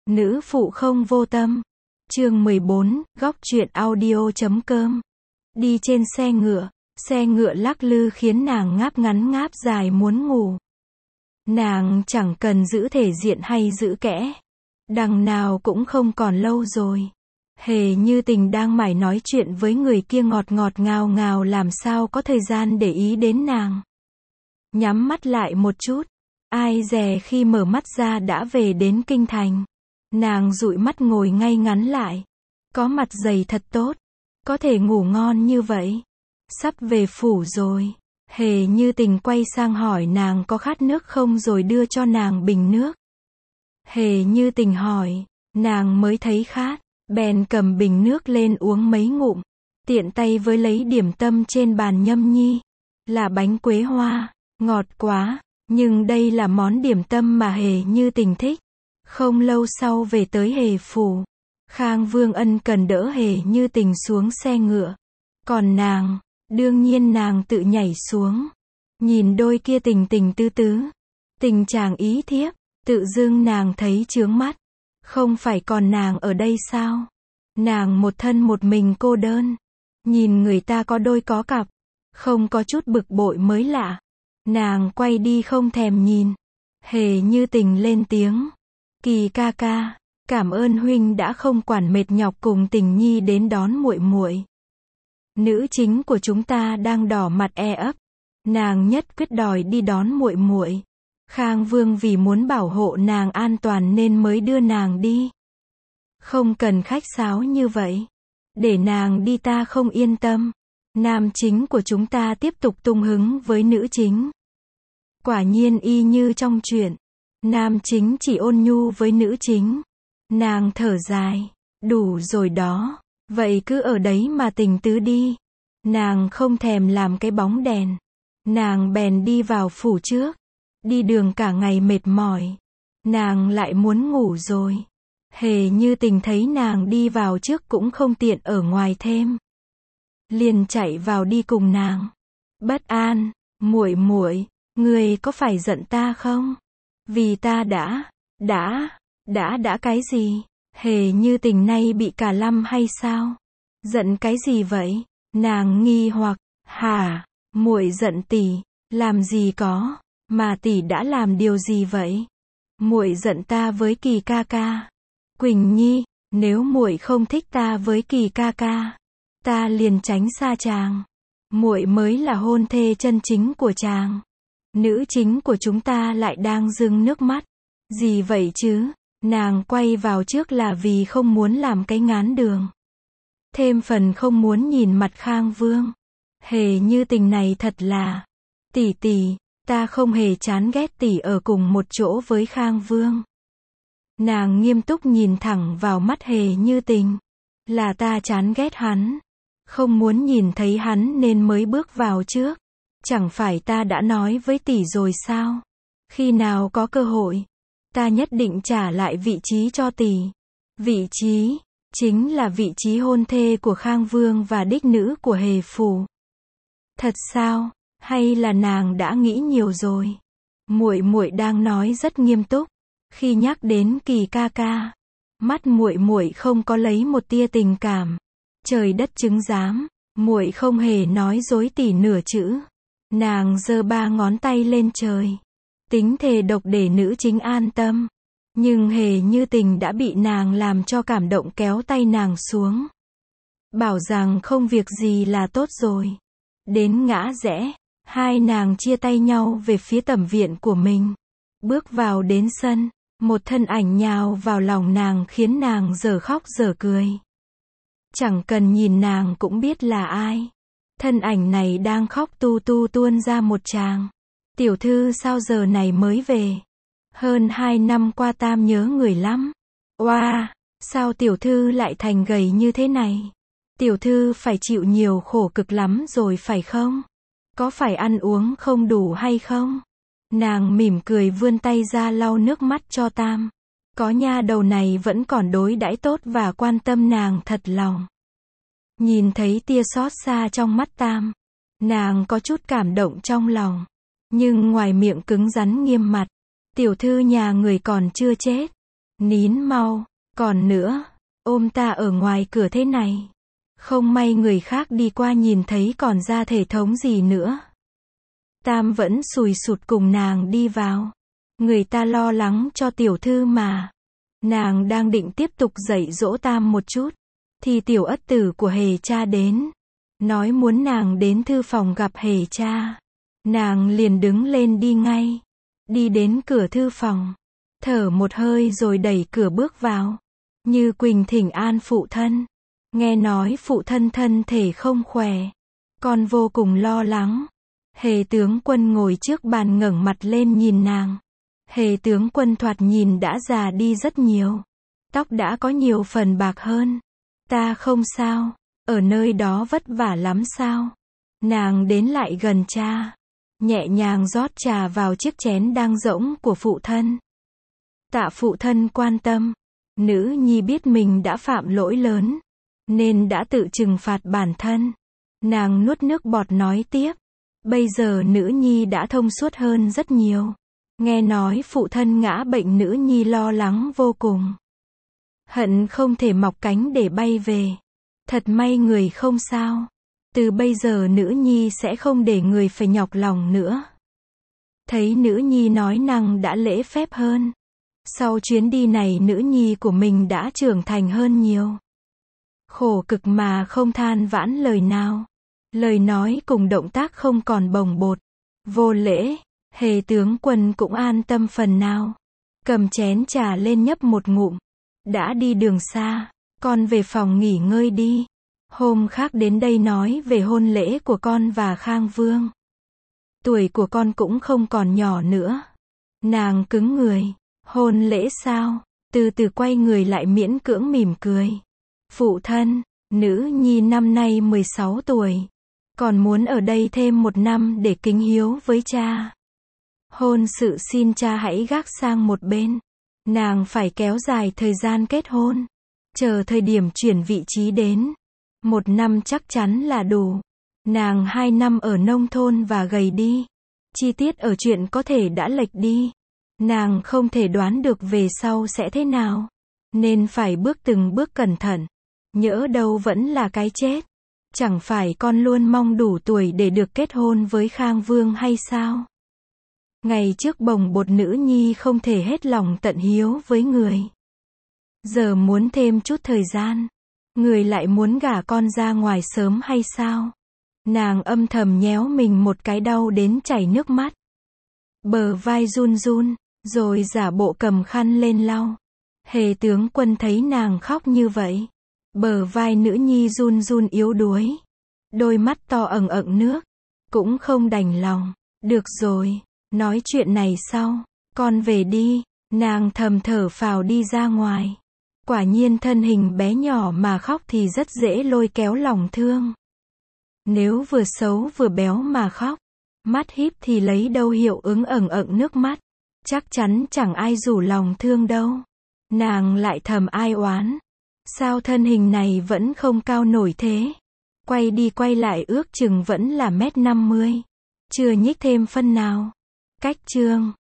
Nữ phụ không vô tâm. Chương 14, góc truyện audio.com. Đi trên xe ngựa lắc lư khiến nàng ngáp ngắn ngáp dài muốn ngủ. Nàng chẳng cần giữ thể diện hay giữ kẽ. Đằng nào cũng không còn lâu rồi. Hề Như Tình đang mải nói chuyện với người kia ngọt ngọt ngào ngào, làm sao có thời gian để ý đến nàng. Nhắm mắt lại một chút. Ai dè khi mở mắt ra đã về đến kinh thành. Nàng dụi mắt ngồi ngay ngắn lại. Có mặt dày thật tốt. Có thể ngủ ngon như vậy. Sắp về phủ rồi. Hề Như Tình quay sang hỏi nàng có khát nước không rồi đưa cho nàng bình nước. Hề Như Tình hỏi. Nàng mới thấy khát. Bèn cầm bình nước lên uống mấy ngụm. Tiện tay với lấy điểm tâm trên bàn nhâm nhi. Là bánh quế hoa. Ngọt quá. Nhưng đây là món điểm tâm mà Hề Như Tình thích. Không lâu sau về tới Hề phủ. Khang Vương ân cần đỡ Hề Như Tình xuống xe ngựa. Còn nàng, đương nhiên nàng tự nhảy xuống. Nhìn đôi kia tình tình tứ tứ. Tình chàng ý thiếp. Tự dưng nàng thấy chướng mắt. Không phải còn nàng ở đây sao? Nàng một thân một mình cô đơn. Nhìn người ta có đôi có cặp. Không có chút bực bội mới lạ. Nàng quay đi không thèm nhìn. Hề Như Tình lên tiếng. Kỳ ca ca, cảm ơn huynh đã không quản mệt nhọc cùng Tình nhi đến đón muội muội. Nữ chính của chúng ta đang đỏ mặt e ấp. Nàng nhất quyết đòi đi đón muội muội. Khang Vương vì muốn bảo hộ nàng an toàn nên mới đưa nàng đi. Không cần khách sáo như vậy. Để nàng đi ta không yên tâm. Nam chính của chúng ta tiếp tục tung hứng với nữ chính. Quả nhiên y như trong truyện. Nam chính chỉ ôn nhu với nữ chính. Nàng thở dài. Đủ rồi đó. Vậy cứ ở đấy mà tình tứ đi. Nàng không thèm làm cái bóng đèn. Nàng bèn đi vào phủ trước. Đi đường cả ngày mệt mỏi. Nàng lại muốn ngủ rồi. Hề Như Tình thấy nàng đi vào trước cũng không tiện ở ngoài thêm. Liền chạy vào đi cùng nàng. Bất an, muội muội, ngươi có phải giận ta không? Vì ta đã cái gì? Hề Như Tình nay bị cả lâm hay sao? Giận cái gì vậy? Nàng nghi hoặc, hả? Muội giận tỷ, làm gì có, mà tỷ đã làm điều gì vậy? Muội giận ta với Kỳ ca ca. Quỳnh Nhi, nếu muội không thích ta với Kỳ ca ca, ta liền tránh xa chàng. Muội mới là hôn thê chân chính của chàng. Nữ chính của chúng ta lại đang rưng nước mắt. Gì vậy chứ? Nàng quay vào trước là vì không muốn làm cái ngán đường. Thêm phần không muốn nhìn mặt Khang Vương. Hề Như Tình này thật là. Tỷ tỷ, ta không hề chán ghét tỷ ở cùng một chỗ với Khang Vương. Nàng nghiêm túc nhìn thẳng vào mắt Hề Như Tình. Là ta chán ghét hắn. Không muốn nhìn thấy hắn nên mới bước vào trước. Chẳng phải ta đã nói với tỷ rồi sao? Khi nào có cơ hội, ta nhất định trả lại vị trí cho tỷ. Vị trí, chính là vị trí hôn thê của Khang Vương và đích nữ của Hề phủ. Thật sao? Hay là nàng đã nghĩ nhiều rồi? Muội muội đang nói rất nghiêm túc. Khi nhắc đến Kỳ ca ca, mắt muội muội không có lấy một tia tình cảm. Trời đất chứng giám, muội không hề nói dối tỷ nửa chữ. Nàng giơ 3 ngón tay lên trời. Tính thề độc để nữ chính an tâm. Nhưng Hề Như Tình đã bị nàng làm cho cảm động kéo tay nàng xuống. Bảo rằng không việc gì là tốt rồi. Đến ngã rẽ, hai nàng chia tay nhau về phía tẩm viện của mình. Bước vào đến sân, một thân ảnh nhào vào lòng nàng khiến nàng dở khóc dở cười. Chẳng cần nhìn nàng cũng biết là ai. Thân ảnh này đang khóc tu tu tuôn ra một tràng. Tiểu thư sao giờ này mới về? Hơn 2 năm qua tam nhớ người lắm. Oa, sao tiểu thư lại thành gầy như thế này? Tiểu thư phải chịu nhiều khổ cực lắm rồi phải không? Có phải ăn uống không đủ hay không? Nàng mỉm cười vươn tay ra lau nước mắt cho tam. Có nha đầu này vẫn còn đối đãi tốt và quan tâm nàng thật lòng. Nhìn thấy tia xót xa trong mắt tam, nàng có chút cảm động trong lòng. Nhưng ngoài miệng cứng rắn nghiêm mặt, tiểu thư nhà người còn chưa chết. Nín mau, còn nữa, ôm ta ở ngoài cửa thế này. Không may người khác đi qua nhìn thấy còn ra thể thống gì nữa. Tam vẫn sùi sụt cùng nàng đi vào. Người ta lo lắng cho tiểu thư mà. Nàng đang định tiếp tục dạy dỗ Tam một chút, thì tiểu ất tử của Hề cha đến. Nói muốn nàng đến thư phòng gặp Hề cha. Nàng liền đứng lên đi ngay. Đi đến cửa thư phòng. Thở một hơi rồi đẩy cửa bước vào. Như Quỳnh thỉnh an phụ thân. Nghe nói phụ thân thân thể không khỏe. Con vô cùng lo lắng. Hề tướng quân ngồi trước bàn ngẩng mặt lên nhìn nàng. Hề tướng quân thoạt nhìn đã già đi rất nhiều. Tóc đã có nhiều phần bạc hơn. Ta không sao. Ở nơi đó vất vả lắm sao? Nàng đến lại gần cha. Nhẹ nhàng rót trà vào chiếc chén đang rỗng của phụ thân. Tạ phụ thân quan tâm. Nữ nhi biết mình đã phạm lỗi lớn, nên đã tự trừng phạt bản thân. Nàng nuốt nước bọt nói tiếp. Bây giờ nữ nhi đã thông suốt hơn rất nhiều. Nghe nói phụ thân ngã bệnh, nữ nhi lo lắng vô cùng. Hận không thể mọc cánh để bay về. Thật may người không sao. Từ bây giờ nữ nhi sẽ không để người phải nhọc lòng nữa. Thấy nữ nhi nói năng đã lễ phép hơn. Sau chuyến đi này nữ nhi của mình đã trưởng thành hơn nhiều. Khổ cực mà không than vãn lời nào. Lời nói cùng động tác không còn bồng bột, vô lễ. Hề tướng quân cũng an tâm phần nào. Cầm chén trà lên nhấp một ngụm. Đã đi đường xa, con về phòng nghỉ ngơi đi. Hôm khác đến đây nói về hôn lễ của con và Khang Vương. Tuổi của con cũng không còn nhỏ nữa. Nàng cứng người. Hôn lễ sao? Từ từ quay người lại miễn cưỡng mỉm cười. Phụ thân, nữ nhi năm nay 16 tuổi. Còn muốn ở đây thêm 1 năm để kính hiếu với cha. Hôn sự xin cha hãy gác sang một bên. Nàng phải kéo dài thời gian kết hôn. Chờ thời điểm chuyển vị trí đến. 1 năm chắc chắn là đủ. Nàng 2 năm ở nông thôn và gầy đi. Chi tiết ở chuyện có thể đã lệch đi. Nàng không thể đoán được về sau sẽ thế nào. Nên phải bước từng bước cẩn thận. Nhỡ đâu vẫn là cái chết. Chẳng phải con luôn mong đủ tuổi để được kết hôn với Khang Vương hay sao? Ngày trước bồng bột nữ nhi không thể hết lòng tận hiếu với người. Giờ muốn thêm chút thời gian. Người lại muốn gả con ra ngoài sớm hay sao? Nàng âm thầm nhéo mình một cái đau đến chảy nước mắt. Bờ vai run run, rồi giả bộ cầm khăn lên lau. Hề tướng quân thấy nàng khóc như vậy. Bờ vai nữ nhi run run yếu đuối. Đôi mắt to ẩn ẩn nước. Cũng không đành lòng. Được rồi, nói chuyện này sau. Con về đi. Nàng thầm thở phào đi ra ngoài. Quả nhiên thân hình bé nhỏ mà khóc thì rất dễ lôi kéo lòng thương. Nếu vừa xấu vừa béo mà khóc, mắt híp thì lấy đâu hiệu ứng ẩn ẩn nước mắt. Chắc chắn chẳng ai rủ lòng thương đâu. Nàng lại thầm ai oán. Sao thân hình này vẫn không cao nổi thế? Quay đi quay lại ước chừng vẫn là 1m50. Chưa nhích thêm phân nào. Cách chương